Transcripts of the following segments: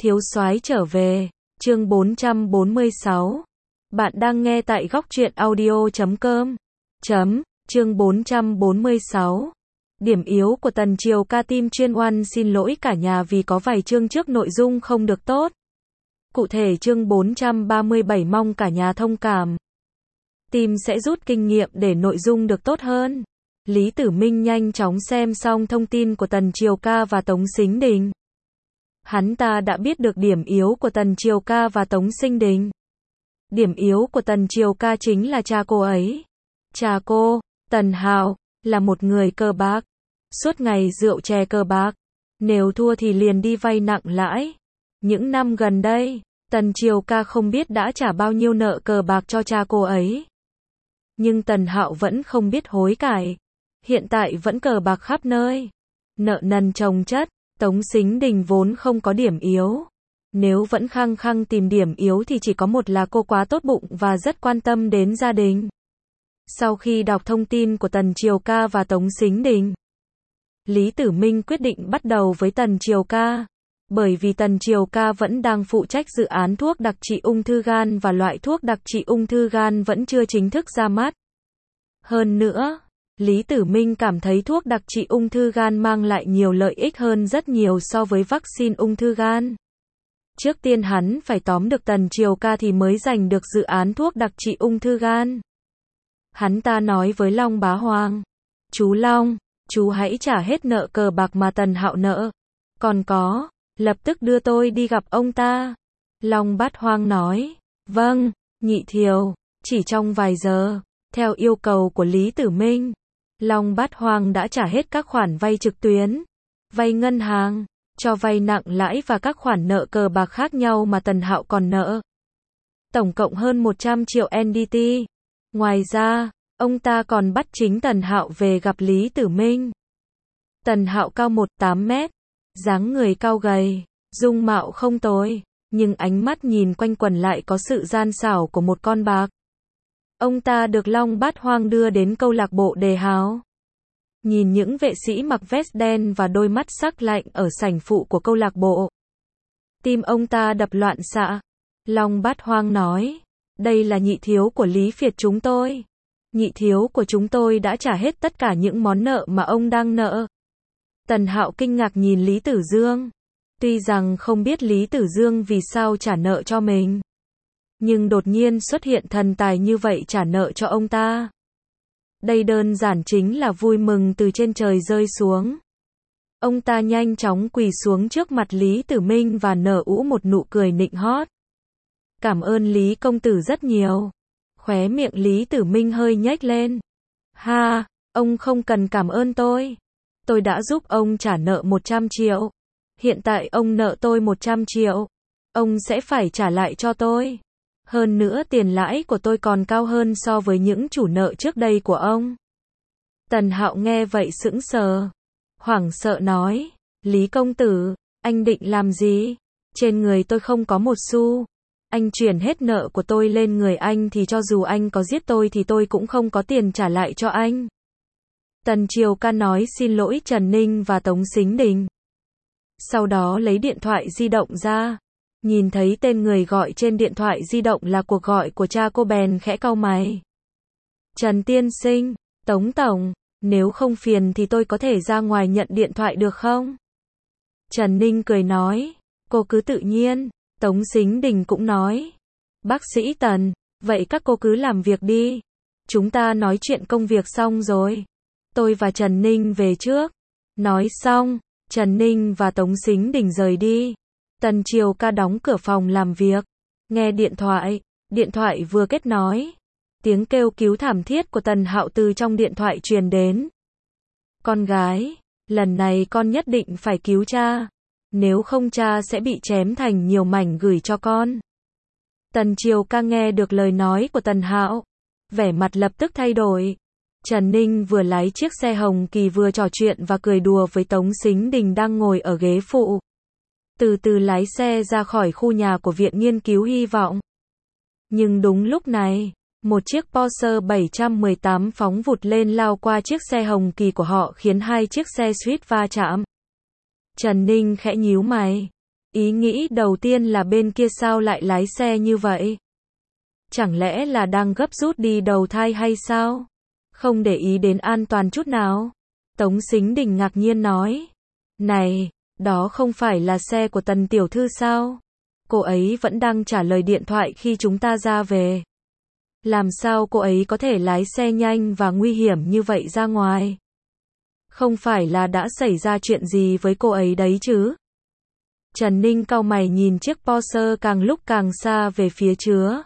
Thiếu soái trở về, chương 446. Bạn đang nghe tại góc truyện audio.com. Chương 446. Điểm yếu của Tần Triều Ca. Team chuyên oan xin lỗi cả nhà vì có vài chương trước nội dung không được tốt. Cụ thể chương 437 mong cả nhà thông cảm. Team sẽ rút kinh nghiệm để nội dung được tốt hơn. Lý Tử Minh nhanh chóng xem xong thông tin của Tần Triều Ca và Tống Sính Đình. Hắn ta đã biết được điểm yếu của Tần Triều Ca và Tống Sính Đình. Điểm yếu của Tần Triều Ca chính là cha cô ấy. Cha cô, Tần Hạo, là một người cờ bạc. Suốt ngày rượu chè cờ bạc. Nếu thua thì liền đi vay nặng lãi. Những năm gần đây, Tần Triều Ca không biết đã trả bao nhiêu nợ cờ bạc cho cha cô ấy. Nhưng Tần Hạo vẫn không biết hối cải. Hiện tại vẫn cờ bạc khắp nơi. Nợ nần chồng chất. Tống Sính Đình vốn không có điểm yếu. Nếu vẫn khăng khăng tìm điểm yếu thì chỉ có một là cô quá tốt bụng và rất quan tâm đến gia đình. Sau khi đọc thông tin của Tần Triều Ca và Tống Sính Đình, Lý Tử Minh quyết định bắt đầu với Tần Triều Ca. Bởi vì Tần Triều Ca vẫn đang phụ trách dự án thuốc đặc trị ung thư gan và loại thuốc đặc trị ung thư gan vẫn chưa chính thức ra mắt. Hơn nữa, Lý Tử Minh cảm thấy thuốc đặc trị ung thư gan mang lại nhiều lợi ích hơn rất nhiều so với vaccine ung thư gan. Trước tiên hắn phải tóm được Tần Triều Ca thì mới giành được dự án thuốc đặc trị ung thư gan. Hắn ta nói với Long Bá Hoàng: "Chú Long, chú hãy trả hết nợ cờ bạc mà Tần Hạo nợ. Còn có, lập tức đưa tôi đi gặp ông ta." Long Bát Hoang nói: "Vâng, nhị thiếu." Chỉ trong vài giờ, theo yêu cầu của Lý Tử Minh, Long Bát Hoang đã trả hết các khoản vay trực tuyến, vay ngân hàng, cho vay nặng lãi và các khoản nợ cờ bạc khác nhau mà Tần Hạo còn nợ. Tổng cộng hơn 100 triệu NDT. Ngoài ra, ông ta còn bắt chính Tần Hạo về gặp Lý Tử Minh. Tần Hạo cao 1,8 mét, dáng người cao gầy, dung mạo không tồi, nhưng ánh mắt nhìn quanh quẩn lại có sự gian xảo của một con bạc. Ông ta được Long Bát Hoang đưa đến câu lạc bộ Đề Hào. Nhìn những vệ sĩ mặc vest đen và đôi mắt sắc lạnh ở sảnh phụ của câu lạc bộ, tim ông ta đập loạn xạ. Long Bát Hoang nói: "Đây là nhị thiếu của Lý Phiệt chúng tôi. Nhị thiếu của chúng tôi đã trả hết tất cả những món nợ mà ông đang nợ." Tần Hạo kinh ngạc nhìn Lý Tử Dương. Tuy rằng không biết Lý Tử Dương vì sao trả nợ cho mình, nhưng đột nhiên xuất hiện thần tài như vậy trả nợ cho ông ta. Đây đơn giản chính là vui mừng từ trên trời rơi xuống. Ông ta nhanh chóng quỳ xuống trước mặt Lý Tử Minh và nở một nụ cười nịnh hót. "Cảm ơn Lý công tử rất nhiều." Khóe miệng Lý Tử Minh hơi nhếch lên. "Ha, ông không cần cảm ơn tôi. Tôi đã giúp ông trả nợ 100 triệu. Hiện tại ông nợ tôi 100 triệu. Ông sẽ phải trả lại cho tôi. Hơn nữa tiền lãi của tôi còn cao hơn so với những chủ nợ trước đây của ông." Tần Hạo nghe vậy sững sờ, hoảng sợ nói: "Lý công tử, anh định làm gì? Trên người tôi không có một xu. Anh chuyển hết nợ của tôi lên người anh thì cho dù anh có giết tôi thì tôi cũng không có tiền trả lại cho anh." Tần Triều Ca nói xin lỗi Trần Ninh và Tống Sính Đình. Sau đó lấy điện thoại di động ra. Nhìn thấy tên người gọi trên điện thoại di động là cuộc gọi của cha cô bèn khẽ cau mày. "Trần tiên sinh, Tống tổng, nếu không phiền thì tôi có thể ra ngoài nhận điện thoại được không?" Trần Ninh cười nói: "Cô cứ tự nhiên." Tống Sính Đình cũng nói: "Bác sĩ Tần, vậy các cô cứ làm việc đi. Chúng ta nói chuyện công việc xong rồi. Tôi và Trần Ninh về trước." Nói xong, Trần Ninh và Tống Sính Đình rời đi. Tần Triều Ca đóng cửa phòng làm việc, nghe điện thoại vừa kết nối. Tiếng kêu cứu thảm thiết của Tần Hạo từ trong điện thoại truyền đến. "Con gái, lần này con nhất định phải cứu cha. Nếu không cha sẽ bị chém thành nhiều mảnh gửi cho con." Tần Triều Ca nghe được lời nói của Tần Hạo, vẻ mặt lập tức thay đổi. Trần Ninh vừa lái chiếc xe hồng kỳ vừa trò chuyện và cười đùa với Tống Sính Đình đang ngồi ở ghế phụ. Từ từ lái xe ra khỏi khu nhà của Viện Nghiên cứu Hy vọng. Nhưng đúng lúc này, một chiếc Porsche 718 phóng vụt lên lao qua chiếc xe hồng kỳ của họ khiến hai chiếc xe suýt va chạm. Trần Ninh khẽ nhíu mày. Ý nghĩ đầu tiên là bên kia sao lại lái xe như vậy? Chẳng lẽ là đang gấp rút đi đầu thai hay sao? Không để ý đến an toàn chút nào. Tống Sính Đình ngạc nhiên nói. Này, đó không phải là xe của Tần tiểu thư sao? Cô ấy vẫn đang trả lời điện thoại khi chúng ta ra về. Làm sao cô ấy có thể lái xe nhanh và nguy hiểm như vậy ra ngoài? Không phải là đã xảy ra chuyện gì với cô ấy đấy chứ? Trần Ninh cau mày nhìn chiếc Porsche càng lúc càng xa về phía chứa.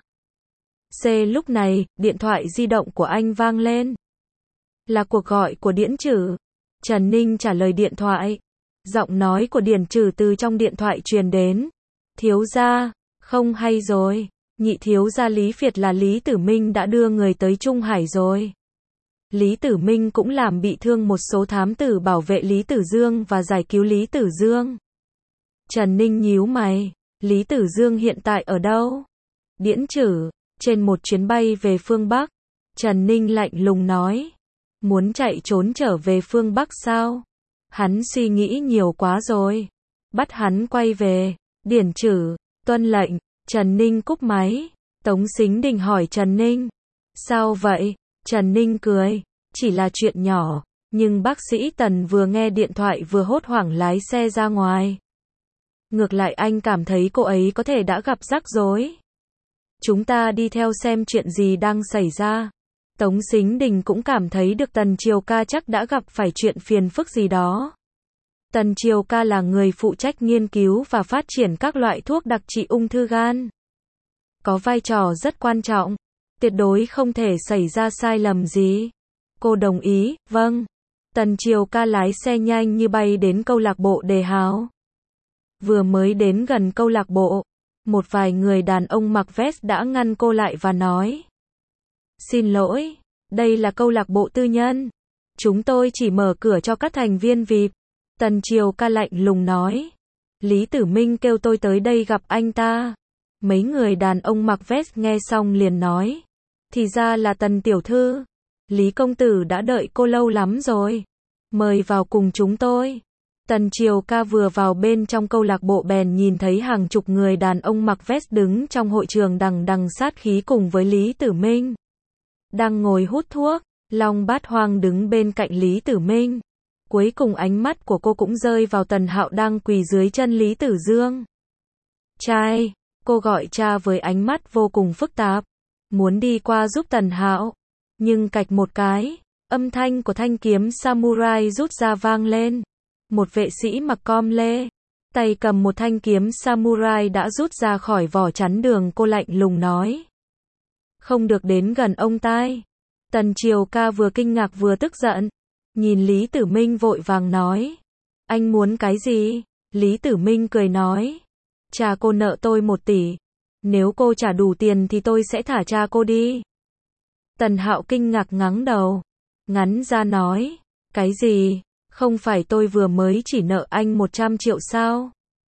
Lúc này, điện thoại di động của anh vang lên. Là cuộc gọi của Điễn Trử. Trần Ninh trả lời điện thoại. Giọng nói của Điển Trử từ trong điện thoại truyền đến. Thiếu gia, không hay rồi. Nhị thiếu gia Lý Việt là Lý Tử Minh đã đưa người tới Trung Hải rồi. Lý Tử Minh cũng làm bị thương một số thám tử bảo vệ Lý Tử Dương và giải cứu Lý Tử Dương. Trần Ninh nhíu mày. Lý Tử Dương hiện tại ở đâu? Điễn Trử, trên một chuyến bay về phương Bắc. Trần Ninh lạnh lùng nói. Muốn chạy trốn trở về phương Bắc sao? Hắn suy nghĩ nhiều quá rồi. Bắt hắn quay về. Điển Trử, tuân lệnh. Trần Ninh cúp máy. Tống Sính Đình hỏi Trần Ninh. Sao vậy? Trần Ninh cười. Chỉ là chuyện nhỏ. Nhưng bác sĩ Tần vừa nghe điện thoại vừa hốt hoảng lái xe ra ngoài. Ngược lại anh cảm thấy cô ấy có thể đã gặp rắc rối. Chúng ta đi theo xem chuyện gì đang xảy ra. Tống Sính Đình cũng cảm thấy được Tần Triều Ca chắc đã gặp phải chuyện phiền phức gì đó. Tần Triều Ca là người phụ trách nghiên cứu và phát triển các loại thuốc đặc trị ung thư gan. Có vai trò rất quan trọng. Tuyệt đối không thể xảy ra sai lầm gì. Cô đồng ý, vâng. Tần Triều Ca lái xe nhanh như bay đến câu lạc bộ Đề Hào. Vừa mới đến gần câu lạc bộ, một vài người đàn ông mặc vest đã ngăn cô lại và nói. Xin lỗi, đây là câu lạc bộ tư nhân. Chúng tôi chỉ mở cửa cho các thành viên VIP. Tần Triều Ca lạnh lùng nói. Lý Tử Minh kêu tôi tới đây gặp anh ta. Mấy người đàn ông mặc vest nghe xong liền nói. Thì ra là Tần tiểu thư. Lý công tử đã đợi cô lâu lắm rồi. Mời vào cùng chúng tôi. Tần Triều Ca vừa vào bên trong câu lạc bộ bèn nhìn thấy hàng chục người đàn ông mặc vest đứng trong hội trường đằng đằng sát khí cùng với Lý Tử Minh. Đang ngồi hút thuốc, Long Bát Hoang đứng bên cạnh Lý Tử Minh. Cuối cùng ánh mắt của cô cũng rơi vào Tần Hạo đang quỳ dưới chân Lý Tử Dương. Trai, cô gọi cha với ánh mắt vô cùng phức tạp. Muốn đi qua giúp Tần Hạo. Nhưng cạch một cái, âm thanh của thanh kiếm samurai rút ra vang lên. Một vệ sĩ mặc com lê, tay cầm một thanh kiếm samurai đã rút ra khỏi vỏ chắn đường. Cô lạnh lùng nói. Không được đến gần ông tai. Tần Triều Ca vừa kinh ngạc vừa tức giận. Nhìn Lý Tử Minh vội vàng nói. Anh muốn cái gì? Lý Tử Minh cười nói. Cha cô nợ tôi 1 tỷ. Nếu cô trả đủ tiền thì tôi sẽ thả cha cô đi. Tần Hạo kinh ngạc ngắng đầu. Ngắn ra nói. Cái gì? Không phải tôi vừa mới chỉ nợ anh 100 triệu sao?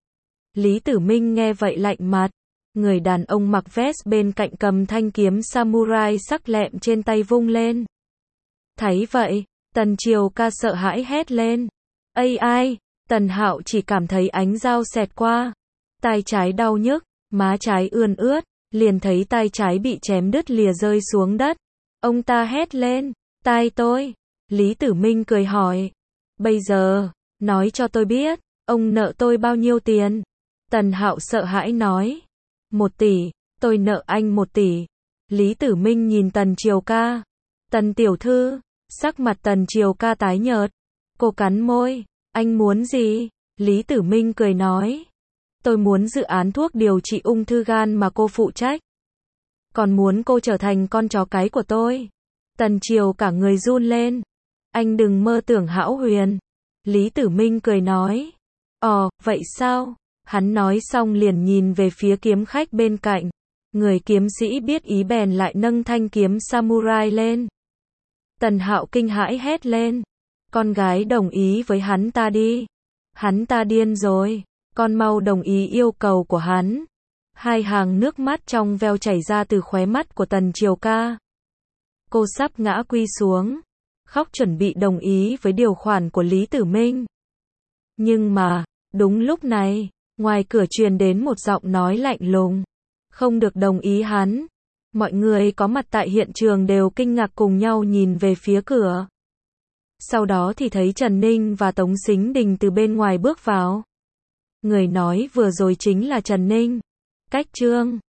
Lý Tử Minh nghe vậy lạnh mặt. Người đàn ông mặc vest bên cạnh cầm thanh kiếm samurai sắc lẹm trên tay vung lên. Thấy vậy, Tần Triều Ca sợ hãi hét lên. Ai? Tần Hạo chỉ cảm thấy ánh dao xẹt qua. Tai trái đau nhức, má trái ươn ướt, liền thấy tai trái bị chém đứt lìa rơi xuống đất. Ông ta hét lên. Tai tôi. Lý Tử Minh cười hỏi. Bây giờ, nói cho tôi biết, ông nợ tôi bao nhiêu tiền? Tần Hạo sợ hãi nói. 1 tỷ, tôi nợ anh 1 tỷ. Lý Tử Minh nhìn Tần Triều Ca. Tần tiểu thư, sắc mặt Tần Triều Ca tái nhợt. Cô cắn môi. Anh muốn gì? Lý Tử Minh cười nói. Tôi muốn dự án thuốc điều trị ung thư gan mà cô phụ trách. Còn muốn cô trở thành con chó cái của tôi. Tần Triều cả người run lên. Anh đừng mơ tưởng hão huyền. Lý Tử Minh cười nói. Vậy sao? Hắn nói xong liền nhìn về phía kiếm khách bên cạnh. Người kiếm sĩ biết ý bèn lại nâng thanh kiếm samurai lên. Tần Hạo kinh hãi hét lên. Con gái đồng ý với hắn ta đi. Hắn ta điên rồi. Con mau đồng ý yêu cầu của hắn. 2 hàng nước mắt trong veo chảy ra từ khóe mắt của Tần Triều Ca. Cô sắp ngã quy xuống. Khóc chuẩn bị đồng ý với điều khoản của Lý Tử Minh. Nhưng mà, đúng lúc này, Ngoài cửa truyền đến một giọng nói lạnh lùng. Không được đồng ý hắn. Mọi người có mặt tại hiện trường đều kinh ngạc cùng nhau nhìn về phía cửa. Sau đó thì thấy Trần Ninh và Tống Sính Đình từ bên ngoài bước vào. Người nói vừa rồi chính là Trần Ninh. Cách Trương